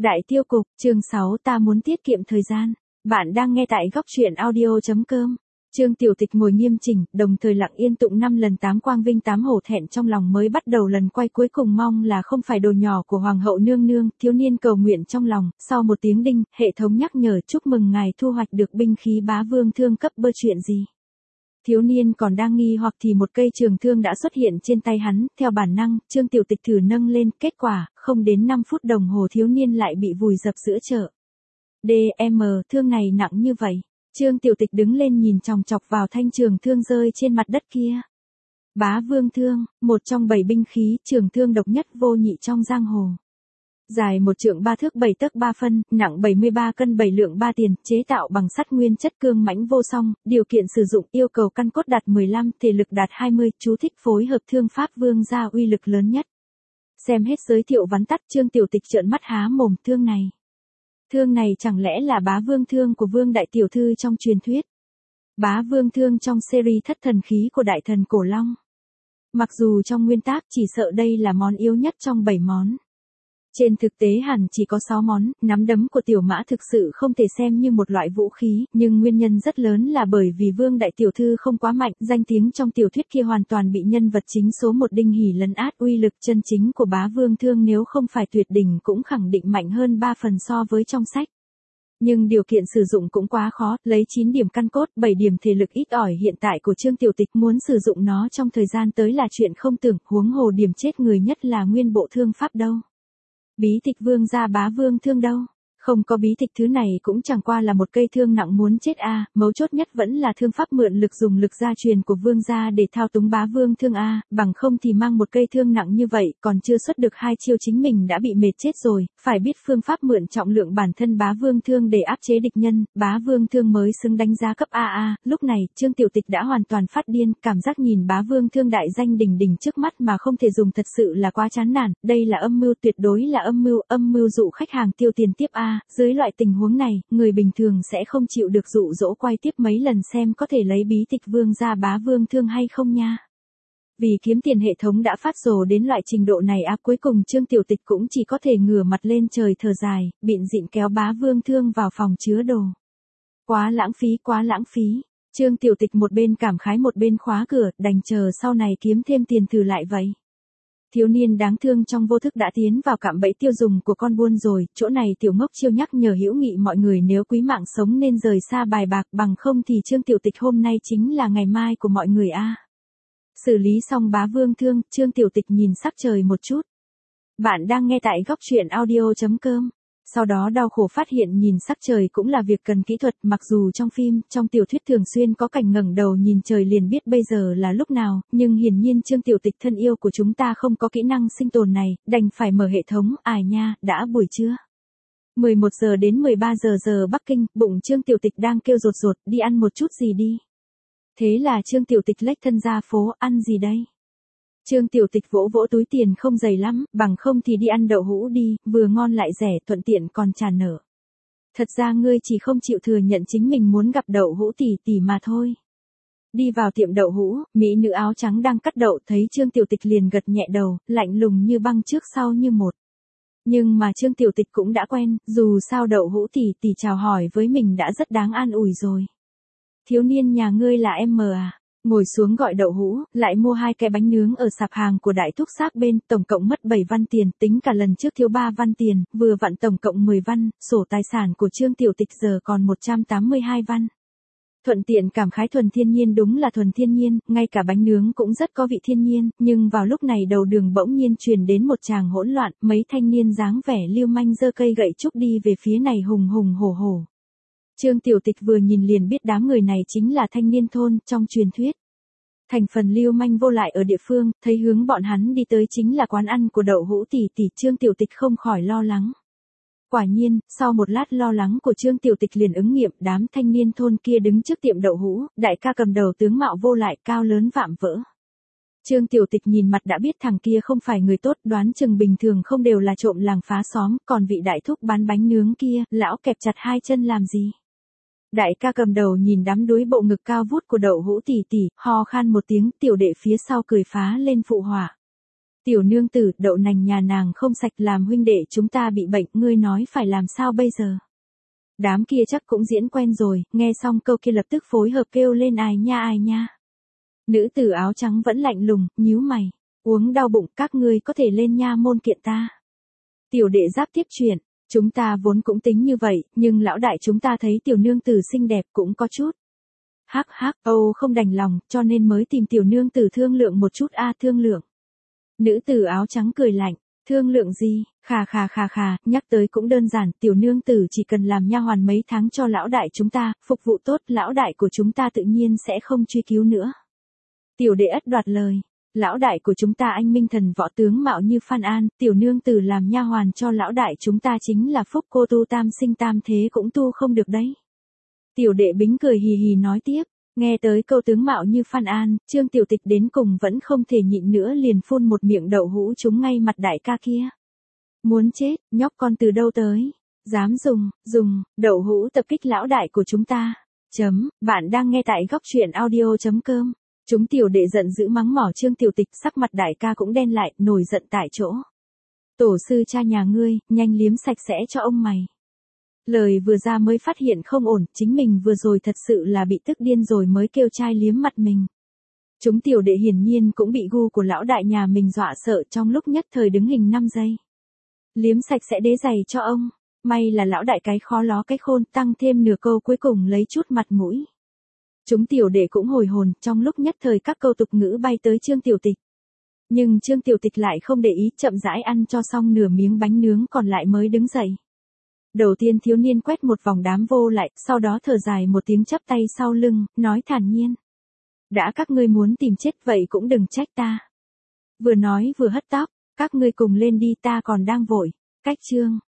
Đại tiêu cục, chương 6 ta muốn tiết kiệm thời gian. Bạn đang nghe tại góc truyện audio.com. Trương Tiểu Tịch ngồi nghiêm chỉnh, đồng thời lặng yên tụng 5 lần 8 quang vinh 8 hổ thẹn trong lòng mới bắt đầu lần quay cuối cùng mong là không phải đồ nhỏ của Hoàng hậu nương nương, thiếu niên cầu nguyện trong lòng, sau một tiếng đinh, hệ thống nhắc nhở chúc mừng ngài thu hoạch được binh khí bá vương thương cấp bơ chuyện gì. Thiếu niên còn đang nghi hoặc thì một cây trường thương đã xuất hiện trên tay hắn, theo bản năng, Trương Tiểu Tịch thử nâng lên, kết quả, không đến 5 phút đồng hồ thiếu niên lại bị vùi dập giữa chợ. Thương này nặng như vậy. Trương Tiểu Tịch đứng lên nhìn chòng chọc vào thanh trường thương rơi trên mặt đất kia. Bá vương thương, một trong 7 binh khí, trường thương độc nhất vô nhị trong giang hồ. Dài 1 trượng 3 thước 7 tấc 3 phân, nặng 73 cân 7 lượng 3 tiền, chế tạo bằng sắt nguyên chất cương mãnh vô song, điều kiện sử dụng yêu cầu căn cốt đạt 15, thể lực đạt 20, chú thích phối hợp thương pháp vương gia uy lực lớn nhất. Xem hết giới thiệu vắn tắt Trương Tiểu Tịch trợn mắt há mồm, thương này chẳng lẽ là bá vương thương của vương đại tiểu thư trong truyền thuyết. Bá vương thương trong series thất thần khí của đại thần Cổ Long. Mặc dù trong nguyên tác chỉ sợ đây là món yếu nhất trong 7 món. Trên thực tế hẳn chỉ có 6 món, nắm đấm của tiểu mã thực sự không thể xem như một loại vũ khí, nhưng nguyên nhân rất lớn là bởi vì vương đại tiểu thư không quá mạnh, danh tiếng trong tiểu thuyết kia hoàn toàn bị nhân vật chính số 1 Đinh Hỉ lấn át, uy lực chân chính của bá vương thương nếu không phải tuyệt đỉnh cũng khẳng định mạnh hơn 3 phần so với trong sách. Nhưng điều kiện sử dụng cũng quá khó, lấy 9 điểm căn cốt, 7 điểm thể lực ít ỏi hiện tại của Trương Tiểu Tịch muốn sử dụng nó trong thời gian tới là chuyện không tưởng, huống hồ điểm chết người nhất là nguyên bộ thương pháp đâu. Bí tịch vương gia bá vương thương đâu? Không có bí tịch thứ này cũng chẳng qua là một cây thương nặng muốn chết a, mấu chốt nhất vẫn là thương pháp mượn lực dùng lực gia truyền của vương gia để thao túng bá vương thương a, bằng không thì mang một cây thương nặng như vậy, còn chưa xuất được 2 chiêu chính mình đã bị mệt chết rồi, phải biết phương pháp mượn trọng lượng bản thân bá vương thương để áp chế địch nhân, bá vương thương mới xứng đánh giá cấp AA, lúc này, Trương Tiểu Tịch đã hoàn toàn phát điên, cảm giác nhìn bá vương thương đại danh đỉnh đỉnh trước mắt mà không thể dùng thật sự là quá chán nản, đây là âm mưu, tuyệt đối là âm mưu dụ khách hàng tiêu tiền tiếp a. Dưới loại tình huống này, người bình thường sẽ không chịu được dụ dỗ quay tiếp mấy lần xem có thể lấy bí tịch vương gia bá vương thương hay không nha. Vì kiếm tiền hệ thống đã phát rồ đến loại trình độ này cuối cùng Trương Tiểu Tịch cũng chỉ có thể ngửa mặt lên trời thở dài, bịn dịn kéo bá vương thương vào phòng chứa đồ. Quá lãng phí. Trương Tiểu Tịch một bên cảm khái một bên khóa cửa, đành chờ sau này kiếm thêm tiền thử lại vậy. Thiếu niên đáng thương trong vô thức đã tiến vào cạm bẫy tiêu dùng của con buôn rồi, chỗ này tiểu ngốc chiêu nhắc nhở hữu nghị mọi người nếu quý mạng sống nên rời xa bài bạc, bằng không thì Trương Tiểu Tịch hôm nay chính là ngày mai của mọi người a. Xử lý xong bá vương thương, Trương Tiểu Tịch nhìn sắc trời một chút. Bạn đang nghe tại góc truyện audio.com. Sau đó đau khổ phát hiện nhìn sắc trời cũng là việc cần kỹ thuật, mặc dù trong phim, trong tiểu thuyết thường xuyên có cảnh ngẩng đầu nhìn trời liền biết bây giờ là lúc nào, nhưng hiển nhiên Trương Tiểu Tịch thân yêu của chúng ta không có kỹ năng sinh tồn này, đành phải mở hệ thống, nha, đã buổi trưa. 11 giờ đến 13 giờ Bắc Kinh, bụng Trương Tiểu Tịch đang kêu rột rột, đi ăn một chút gì đi. Thế là Trương Tiểu Tịch lếch thân ra phố, ăn gì đây? Trương Tiểu Tịch vỗ vỗ túi tiền không dày lắm, bằng không thì đi ăn đậu hũ đi, vừa ngon lại rẻ, thuận tiện còn tràn nở. Thật ra ngươi chỉ không chịu thừa nhận chính mình muốn gặp đậu hũ tỷ tỷ mà thôi. Đi vào tiệm đậu hũ, mỹ nữ áo trắng đang cắt đậu thấy Trương Tiểu Tịch liền gật nhẹ đầu, lạnh lùng như băng trước sau như một. Nhưng mà Trương Tiểu Tịch cũng đã quen, dù sao đậu hũ tỷ tỷ chào hỏi với mình đã rất đáng an ủi rồi. Thiếu niên nhà ngươi là em à? Ngồi xuống gọi đậu hũ, lại mua 2 cái bánh nướng ở sạp hàng của đại thúc xác bên, tổng cộng mất 7 văn tiền, tính cả lần trước thiếu 3 văn tiền, vừa vặn tổng cộng 10 văn, sổ tài sản của Trương Tiểu Tịch giờ còn 182 văn. Thuận tiện cảm khái thuần thiên nhiên, đúng là thuần thiên nhiên, ngay cả bánh nướng cũng rất có vị thiên nhiên, nhưng vào lúc này đầu đường bỗng nhiên truyền đến một tràng hỗn loạn, mấy thanh niên dáng vẻ lưu manh giơ cây gậy trúc đi về phía này hùng hùng hổ hổ. Trương Tiểu Tịch vừa nhìn liền biết đám người này chính là thanh niên thôn trong truyền thuyết. Thành phần lưu manh vô lại ở địa phương, thấy hướng bọn hắn đi tới chính là quán ăn của đậu hũ tỷ tỷ, Trương Tiểu Tịch không khỏi lo lắng. Quả nhiên, sau một lát lo lắng của Trương Tiểu Tịch liền ứng nghiệm, đám thanh niên thôn kia đứng trước tiệm đậu hũ, đại ca cầm đầu tướng mạo vô lại, cao lớn vạm vỡ. Trương Tiểu Tịch nhìn mặt đã biết thằng kia không phải người tốt, đoán chừng bình thường không đều là trộm làng phá xóm, còn vị đại thúc bán bánh nướng kia, lão kẹp chặt 2 chân làm gì? Đại ca cầm đầu nhìn đám đuối bộ ngực cao vút của đậu hũ tỷ tỷ, ho khan một tiếng, tiểu đệ phía sau cười phá lên phụ họa. Tiểu nương tử, đậu nành nhà nàng không sạch, làm huynh đệ chúng ta bị bệnh, ngươi nói phải làm sao bây giờ? Đám kia chắc cũng diễn quen rồi, nghe xong câu kia lập tức phối hợp kêu lên ai nha. Nữ tử áo trắng vẫn lạnh lùng, nhíu mày. Uống đau bụng, các ngươi có thể lên nha môn kiện ta. Tiểu đệ giáp tiếp chuyện, chúng ta vốn cũng tính như vậy, nhưng lão đại chúng ta thấy tiểu nương tử xinh đẹp cũng có chút. Hắc, không đành lòng, cho nên mới tìm tiểu nương tử thương lượng một chút thương lượng. Nữ tử áo trắng cười lạnh, thương lượng gì, khà, nhắc tới cũng đơn giản, tiểu nương tử chỉ cần làm nha hoàn mấy tháng cho lão đại chúng ta, phục vụ tốt, lão đại của chúng ta tự nhiên sẽ không truy cứu nữa. Tiểu đệ ất đoạt lời, lão đại của chúng ta anh minh thần võ tướng mạo như Phan An, tiểu nương tử làm nha hoàn cho lão đại chúng ta chính là phúc, cô tu tam sinh tam thế cũng tu không được đấy. Tiểu đệ bính cười hì hì nói tiếp, nghe tới câu tướng mạo như Phan An, Trương Tiểu Tịch đến cùng vẫn không thể nhịn nữa liền phun một miệng đậu hũ trúng ngay mặt đại ca kia. Muốn chết, nhóc con từ đâu tới, dám dùng đậu hũ tập kích lão đại của chúng ta. Bạn đang nghe tại góc truyện audio.com. Chúng tiểu đệ giận dữ mắng mỏ Trương Tiểu Tịch, sắc mặt đại ca cũng đen lại, nổi giận tại chỗ. Tổ sư cha nhà ngươi, nhanh liếm sạch sẽ cho ông mày. Lời vừa ra mới phát hiện không ổn, chính mình vừa rồi thật sự là bị tức điên rồi mới kêu trai liếm mặt mình. Chúng tiểu đệ hiển nhiên cũng bị gu của lão đại nhà mình dọa sợ, trong lúc nhất thời đứng hình 5 giây. Liếm sạch sẽ đế giày cho ông, may là lão đại cái khó ló cái khôn, tăng thêm nửa câu cuối cùng lấy chút mặt mũi. Chúng tiểu đệ cũng hồi hồn, trong lúc nhất thời các câu tục ngữ bay tới Trương Tiểu Tịch. Nhưng Trương Tiểu Tịch lại không để ý, chậm rãi ăn cho xong nửa miếng bánh nướng còn lại mới đứng dậy. Đầu tiên thiếu niên quét một vòng đám vô lại, sau đó thở dài một tiếng chắp tay sau lưng, nói thản nhiên. Đã các ngươi muốn tìm chết vậy cũng đừng trách ta. Vừa nói vừa hất tóc, các ngươi cùng lên đi, ta còn đang vội. Cách chương.